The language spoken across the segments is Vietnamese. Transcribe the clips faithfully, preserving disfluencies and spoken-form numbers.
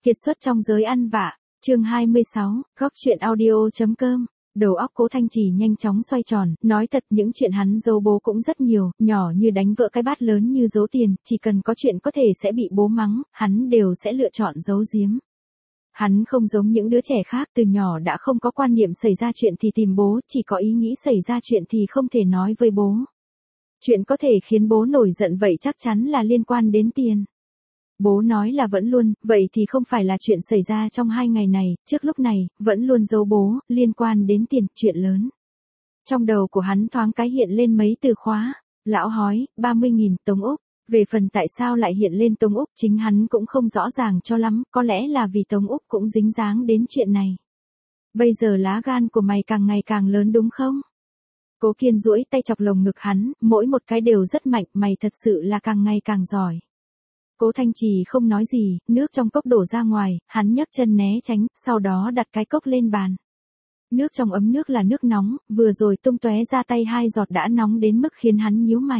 Kiệt xuất trong giới ăn vạ, chương hai mươi sáu, góc chuyện audio.com. Đầu óc Cố Thanh Trì nhanh chóng xoay tròn, nói thật những chuyện hắn giấu bố cũng rất nhiều, nhỏ như đánh vỡ cái bát lớn như giấu tiền, chỉ cần có chuyện có thể sẽ bị bố mắng, hắn đều sẽ lựa chọn giấu giếm. Hắn không giống những đứa trẻ khác, từ nhỏ đã không có quan niệm xảy ra chuyện thì tìm bố, chỉ có ý nghĩ xảy ra chuyện thì không thể nói với bố. Chuyện có thể khiến bố nổi giận vậy chắc chắn là liên quan đến tiền. Bố nói là vẫn luôn, vậy thì không phải là chuyện xảy ra trong hai ngày này, trước lúc này, vẫn luôn giấu bố, liên quan đến tiền, chuyện lớn. Trong đầu của hắn thoáng cái hiện lên mấy từ khóa, lão hói, ba mươi nghìn, Tống Úc. Về phần tại sao lại hiện lên Tống Úc chính hắn cũng không rõ ràng cho lắm, có lẽ là vì Tống Úc cũng dính dáng đến chuyện này. Bây giờ lá gan của mày càng ngày càng lớn đúng không? Cố Kiên duỗi tay chọc lồng ngực hắn, mỗi một cái đều rất mạnh, mày thật sự là càng ngày càng giỏi. Cố Thanh Trì không nói gì, nước trong cốc đổ ra ngoài, hắn nhấc chân né tránh, sau đó đặt cái cốc lên bàn. Nước trong ấm nước là nước nóng, vừa rồi tung tóe ra tay hai giọt đã nóng đến mức khiến hắn nhíu mày.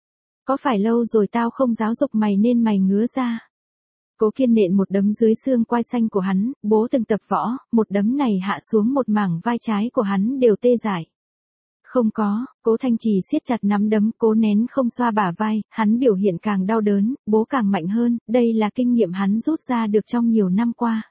Có phải lâu rồi tao không giáo dục mày nên mày ngứa ra? Cố Kiên nện một đấm dưới xương quai xanh của hắn, bố từng tập võ, một đấm này hạ xuống một mảng vai trái của hắn đều tê dại. Không có, Cố Thanh Trì siết chặt nắm đấm, cố nén không xoa bả vai, hắn biểu hiện càng đau đớn, bố càng mạnh hơn, đây là kinh nghiệm hắn rút ra được trong nhiều năm qua.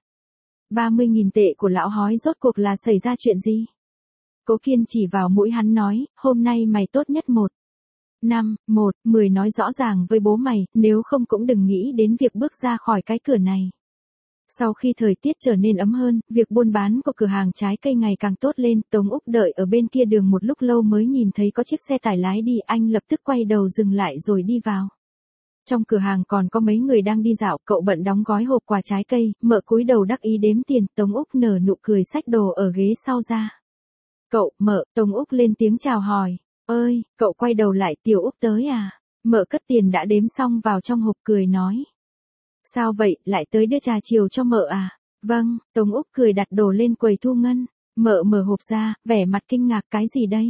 ba mươi nghìn tệ của lão hói rốt cuộc là xảy ra chuyện gì? Cố Kiên chỉ vào mũi hắn nói, hôm nay mày tốt nhất một. Năm, một, mười nói rõ ràng với bố mày, nếu không cũng đừng nghĩ đến việc bước ra khỏi cái cửa này. Sau khi thời tiết trở nên ấm hơn, việc buôn bán của cửa hàng trái cây ngày càng tốt lên, Tống Úc đợi ở bên kia đường một lúc lâu mới nhìn thấy có chiếc xe tải lái đi, anh lập tức quay đầu dừng lại rồi đi vào. Trong cửa hàng còn có mấy người đang đi dạo, cậu bận đóng gói hộp quà trái cây, Mợ cúi đầu đắc ý đếm tiền, Tống Úc nở nụ cười xách đồ ở ghế sau ra. Cậu, Mợ, Tống Úc lên tiếng chào hỏi. Ơi, cậu quay đầu lại, Tiểu Úc tới à? Mợ cất tiền đã đếm xong vào trong hộp cười nói. Sao vậy, lại tới đưa trà chiều cho Mợ à? Vâng, Tống Úc cười đặt đồ lên quầy thu ngân. Mợ mở hộp ra, vẻ mặt kinh ngạc, cái gì đây?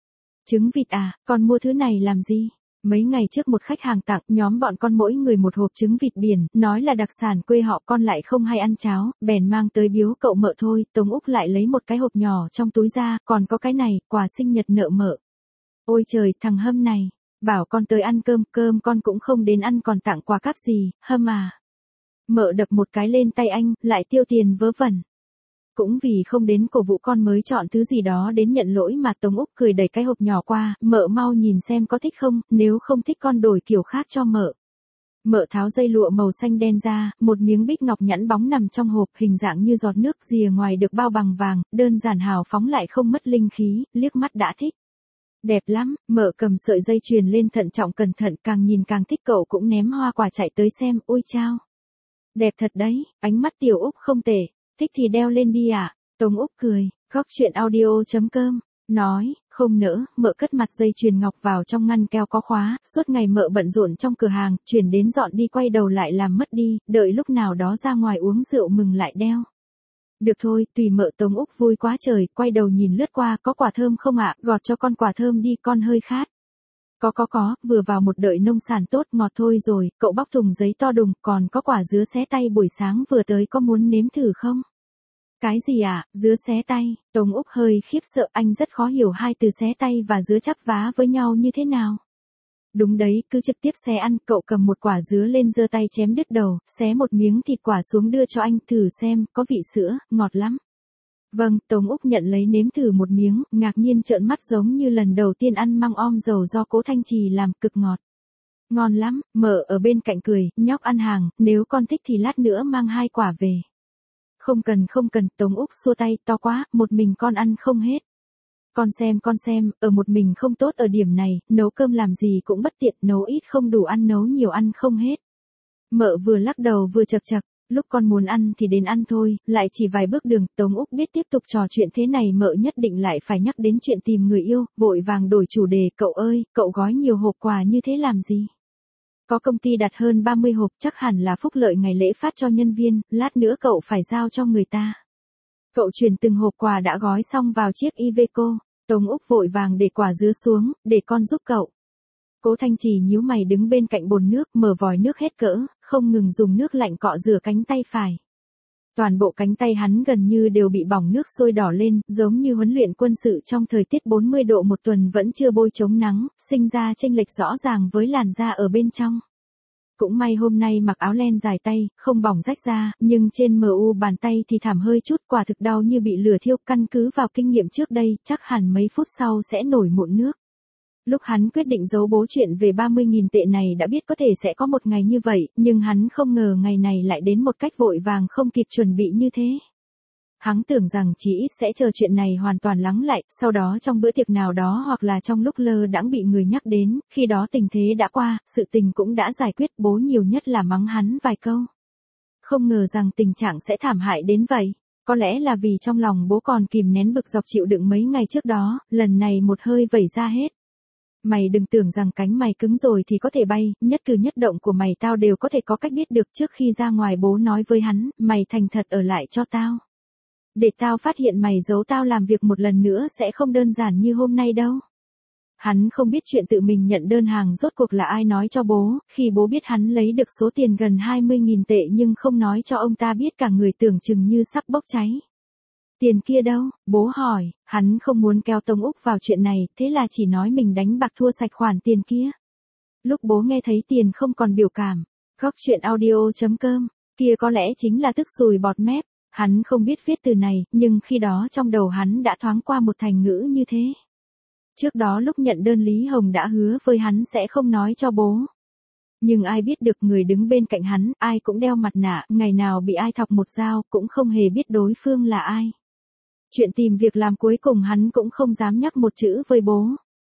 Trứng vịt à, con mua thứ này làm gì? Mấy ngày trước một khách hàng tặng, nhóm bọn con mỗi người một hộp trứng vịt biển, nói là đặc sản quê họ, con lại không hay ăn cháo, bèn mang tới biếu cậu Mợ thôi. Tống Úc lại lấy một cái hộp nhỏ trong túi ra, còn có cái này, quà sinh nhật nợ Mợ. Ôi trời, thằng Hâm này, bảo con tới ăn cơm, cơm con cũng không đến ăn còn tặng quà cáp gì, Hâm à. Mợ đập một cái lên tay anh, lại tiêu tiền vớ vẩn. Cũng vì không đến cổ vũ con mới chọn thứ gì đó đến nhận lỗi mà. Tống Úc cười đẩy cái hộp nhỏ qua, Mợ mau nhìn xem có thích không, nếu không thích con đổi kiểu khác cho Mợ. Mợ tháo dây lụa màu xanh đen ra, một miếng bích ngọc nhẵn bóng nằm trong hộp, hình dạng như giọt nước, rìa ngoài được bao bằng vàng, đơn giản hào phóng lại không mất linh khí, liếc mắt đã thích. Đẹp lắm, Mợ cầm sợi dây chuyền lên thận trọng cẩn thận, càng nhìn càng thích, cậu cũng ném hoa quả chạy tới xem, ôi chao. Đẹp thật đấy, ánh mắt Tiểu Úc không tệ, thích thì đeo lên đi ạ. À? Tống Úc cười, góc chuyện audio.com, nói, không nỡ, Mợ cất mặt dây chuyền ngọc vào trong ngăn keo có khóa, suốt ngày Mợ bận rộn trong cửa hàng, chuyển đến dọn đi quay đầu lại làm mất đi, đợi lúc nào đó ra ngoài uống rượu mừng lại đeo. Được thôi, tùy Mợ. Tống Úc vui quá trời, quay đầu nhìn lướt qua, có quả thơm không ạ, gọt cho con quả thơm đi, con hơi khát. Có có có, vừa vào một đợi nông sản tốt, ngọt thôi rồi, cậu bóc thùng giấy to đùng, còn có quả dứa xé tay buổi sáng vừa tới, có muốn nếm thử không? Cái gì ạ, à? Dứa xé tay? Tống Úc hơi khiếp sợ, anh rất khó hiểu hai từ xé tay và dứa chắp vá với nhau như thế nào. Đúng đấy, cứ trực tiếp xé ăn, cậu cầm một quả dứa lên giơ tay chém đứt đầu, xé một miếng thịt quả xuống đưa cho anh, thử xem, có vị sữa, ngọt lắm. Vâng, Tống Úc nhận lấy nếm thử một miếng, ngạc nhiên trợn mắt giống như lần đầu tiên ăn măng om dầu do Cố Thanh Trì làm, cực ngọt. Ngon lắm, Mợ ở bên cạnh cười, nhóc ăn hàng, nếu con thích thì lát nữa mang hai quả về. Không cần không cần, Tống Úc xua tay, to quá, một mình con ăn không hết. Con xem con xem, ở một mình không tốt ở điểm này, nấu cơm làm gì cũng bất tiện, nấu ít không đủ ăn, nấu nhiều ăn không hết. Mợ vừa lắc đầu vừa chập chập. Lúc con muốn ăn thì đến ăn thôi, lại chỉ vài bước đường. Tống Úc biết tiếp tục trò chuyện thế này Mợ nhất định lại phải nhắc đến chuyện tìm người yêu, vội vàng đổi chủ đề, cậu ơi, cậu gói nhiều hộp quà như thế làm gì? Có công ty đặt hơn ba mươi hộp, chắc hẳn là phúc lợi ngày lễ phát cho nhân viên, lát nữa cậu phải giao cho người ta. Cậu chuyển từng hộp quà đã gói xong vào chiếc Iveco. Tống Úc vội vàng để quả dứa xuống, để con giúp cậu. Cố Thanh Trì nhíu mày đứng bên cạnh bồn nước, mở vòi nước hết cỡ, không ngừng dùng nước lạnh cọ rửa cánh tay phải. Toàn bộ cánh tay hắn gần như đều bị bỏng nước sôi đỏ lên, giống như huấn luyện quân sự trong thời tiết bốn mươi độ một tuần vẫn chưa bôi chống nắng, sinh ra chênh lệch rõ ràng với làn da ở bên trong. Cũng may hôm nay mặc áo len dài tay, không bỏng rách ra, nhưng trên mờ u bàn tay thì thảm hơi chút, quả thực đau như bị lửa thiêu. Căn cứ vào kinh nghiệm trước đây, chắc hẳn mấy phút sau sẽ nổi mụn nước. Lúc hắn quyết định giấu bố chuyện về ba mươi nghìn tệ này đã biết có thể sẽ có một ngày như vậy, nhưng hắn không ngờ ngày này lại đến một cách vội vàng không kịp chuẩn bị như thế. Hắn tưởng rằng chỉ ít sẽ chờ chuyện này hoàn toàn lắng lại, sau đó trong bữa tiệc nào đó hoặc là trong lúc lơ đãng bị người nhắc đến, khi đó tình thế đã qua, sự tình cũng đã giải quyết, bố nhiều nhất là mắng hắn vài câu. Không ngờ rằng tình trạng sẽ thảm hại đến vậy. Có lẽ là vì trong lòng bố còn kìm nén bực dọc chịu đựng mấy ngày trước đó, lần này một hơi vẩy ra hết. Mày đừng tưởng rằng cánh mày cứng rồi thì có thể bay, nhất cử nhất động của mày tao đều có thể có cách biết được. Trước khi ra ngoài bố nói với hắn, mày thành thật ở lại cho tao. Để tao phát hiện mày giấu tao làm việc một lần nữa sẽ không đơn giản như hôm nay đâu. Hắn không biết chuyện tự mình nhận đơn hàng rốt cuộc là ai nói cho bố, khi bố biết hắn lấy được số tiền gần hai mươi nghìn tệ nhưng không nói cho ông ta biết, cả người tưởng chừng như sắp bốc cháy. Tiền kia đâu? Bố hỏi. Hắn không muốn kéo Tống Úc vào chuyện này, thế là chỉ nói mình đánh bạc thua sạch khoản tiền kia. Lúc bố nghe thấy tiền không còn biểu cảm. Góc truyện audio chấm com, kia có lẽ chính là tức sùi bọt mép. Hắn không biết viết từ này, nhưng khi đó trong đầu hắn đã thoáng qua một thành ngữ như thế. Trước đó lúc nhận đơn Lý Hồng đã hứa với hắn sẽ không nói cho bố. Nhưng ai biết được người đứng bên cạnh hắn, ai cũng đeo mặt nạ, ngày nào bị ai thọc một dao, cũng không hề biết đối phương là ai. Chuyện tìm việc làm cuối cùng hắn cũng không dám nhắc một chữ với bố.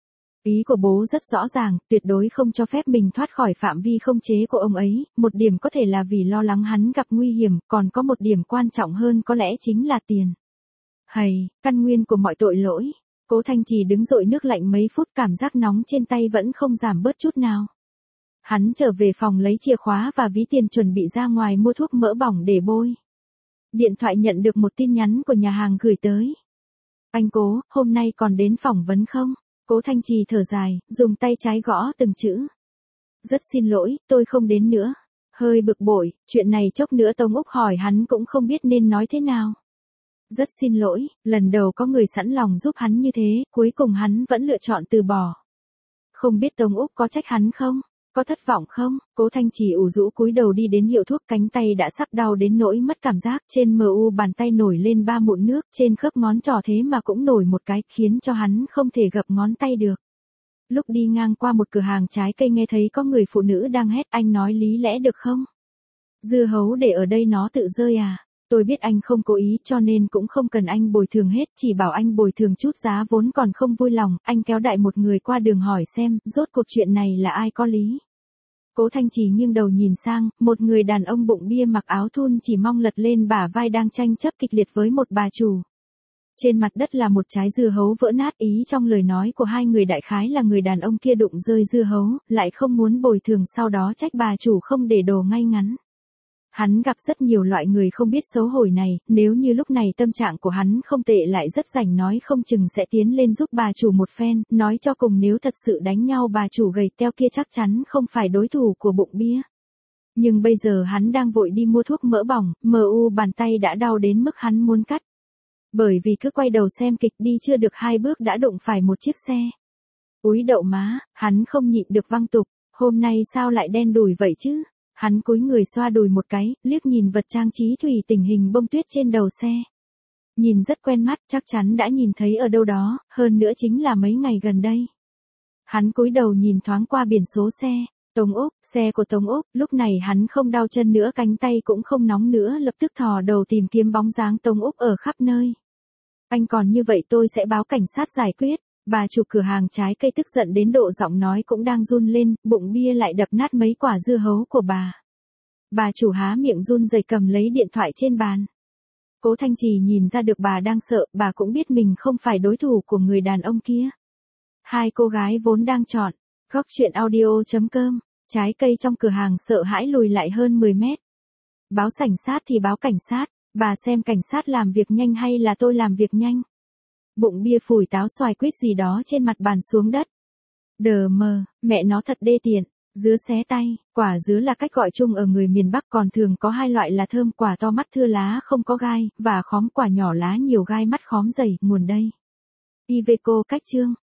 Ý của bố rất rõ ràng, tuyệt đối không cho phép mình thoát khỏi phạm vi không chế của ông ấy, một điểm có thể là vì lo lắng hắn gặp nguy hiểm, còn có một điểm quan trọng hơn có lẽ chính là tiền. Hầy, căn nguyên của mọi tội lỗi. Cố Thanh Trì đứng dội nước lạnh mấy phút, cảm giác nóng trên tay vẫn không giảm bớt chút nào. Hắn trở về phòng lấy chìa khóa và ví tiền chuẩn bị ra ngoài mua thuốc mỡ bỏng để bôi. Điện thoại nhận được một tin nhắn của nhà hàng gửi tới. Anh Cố, hôm nay còn đến phỏng vấn không? Cố Thanh Trì thở dài, dùng tay trái gõ từng chữ. Rất xin lỗi, tôi không đến nữa. Hơi bực bội, chuyện này chốc nữa Tống Úc hỏi hắn cũng không biết nên nói thế nào. Rất xin lỗi, lần đầu có người sẵn lòng giúp hắn như thế, cuối cùng hắn vẫn lựa chọn từ bỏ. Không biết Tống Úc có trách hắn không? Có thất vọng không? Cố Thanh Trì ủ rũ cúi đầu đi đến hiệu thuốc, cánh tay đã sắp đau đến nỗi mất cảm giác, trên mờ u bàn tay nổi lên ba mụn nước, trên khớp ngón trỏ thế mà cũng nổi một cái, khiến cho hắn không thể gập ngón tay được. Lúc đi ngang qua một cửa hàng trái cây nghe thấy có người phụ nữ đang hét, anh nói lý lẽ được không? Dưa hấu để ở đây nó tự rơi à? Tôi biết anh không cố ý cho nên cũng không cần anh bồi thường hết, chỉ bảo anh bồi thường chút giá vốn còn không vui lòng. Anh kéo đại một người qua đường hỏi xem, rốt cuộc chuyện này là ai có lý. Cố Thanh Trì nghiêng đầu nhìn sang, một người đàn ông bụng bia mặc áo thun chỉ mong lật lên bả vai đang tranh chấp kịch liệt với một bà chủ. Trên mặt đất là một trái dưa hấu vỡ nát, ý trong lời nói của hai người đại khái là người đàn ông kia đụng rơi dưa hấu, lại không muốn bồi thường, sau đó trách bà chủ không để đồ ngay ngắn. Hắn gặp rất nhiều loại người không biết xấu hổ này, nếu như lúc này tâm trạng của hắn không tệ lại rất rảnh nói không chừng sẽ tiến lên giúp bà chủ một phen, nói cho cùng nếu thật sự đánh nhau bà chủ gầy teo kia chắc chắn không phải đối thủ của bụng bia. Nhưng bây giờ hắn đang vội đi mua thuốc mỡ bỏng, mờ u bàn tay đã đau đến mức hắn muốn cắt. Bởi vì cứ quay đầu xem kịch đi chưa được hai bước đã đụng phải một chiếc xe. Úi đậu má, hắn không nhịn được văng tục, hôm nay sao lại đen đủi vậy chứ? Hắn cúi người xoa đùi một cái, liếc nhìn vật trang trí thủy tinh hình bông tuyết trên đầu xe. Nhìn rất quen mắt, chắc chắn đã nhìn thấy ở đâu đó, hơn nữa chính là mấy ngày gần đây. Hắn cúi đầu nhìn thoáng qua biển số xe, Tống Úc, xe của Tống Úc, lúc này hắn không đau chân nữa, cánh tay cũng không nóng nữa, lập tức thò đầu tìm kiếm bóng dáng Tống Úc ở khắp nơi. Anh còn như vậy tôi sẽ báo cảnh sát giải quyết. Bà chủ cửa hàng trái cây tức giận đến độ giọng nói cũng đang run lên, bụng bia lại đập nát mấy quả dưa hấu của bà. Bà chủ há miệng run rẩy cầm lấy điện thoại trên bàn. Cố Thanh Trì nhìn ra được bà đang sợ, bà cũng biết mình không phải đối thủ của người đàn ông kia. Hai cô gái vốn đang chọn, góc truyện audio chấm com, trái cây trong cửa hàng sợ hãi lùi lại hơn mười mét. Báo cảnh sát thì báo cảnh sát, bà xem cảnh sát làm việc nhanh hay là tôi làm việc nhanh. Bụng bia phủi táo xoài quýt gì đó trên mặt bàn xuống đất. Đờ mờ, mẹ nó thật đê tiện. Dứa xé tay, quả dứa là cách gọi chung ở người miền Bắc, còn thường có hai loại là thơm quả to mắt thưa lá không có gai, và khóm quả nhỏ lá nhiều gai mắt khóm dày, nguồn đây. Iveco cách chương